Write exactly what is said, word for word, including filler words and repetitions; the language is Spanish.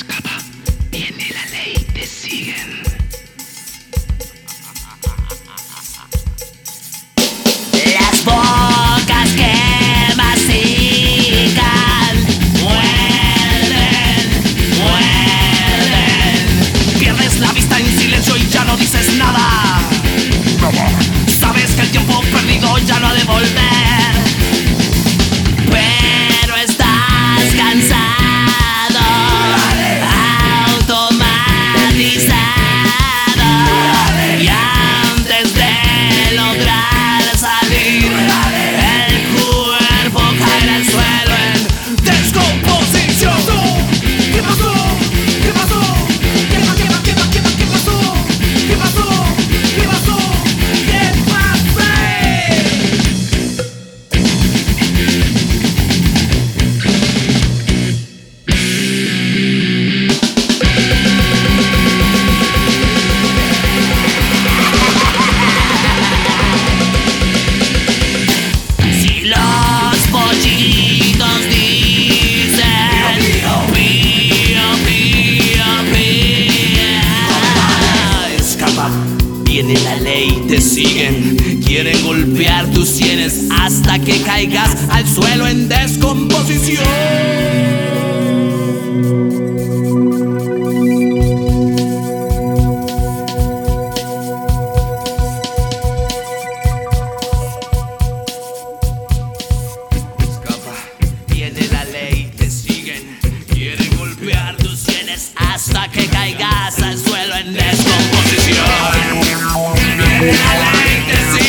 escapa, viene la ley, te siguen. Las bocas que mastican muerden, muerden. Pierdes la vista en silencio y ya no dices nada. Sabes que el tiempo perdido ya no ha de volver, pero estás cansado, automatizado, y antes de lograr salir, el cuerpo cae al suelo en descomposición. ¿Qué pasó? ¿Qué pasó? ¿Qué pasó? ¿Qué pasó? ¿Qué pasó? ¿Qué pasó? ¿Qué pasó? ¿Qué pasó? ¿Qué pasó? Si los pollitos dicen pío, pío, pío, escapa, viene la ley, te siguen. Quieren golpear tus sienes hasta que caigas al suelo en descomposición. Escapa, viene la ley, te siguen. Quieren golpear tus sienes hasta que caigas al suelo en descomposición. Viene la ley, te siguen.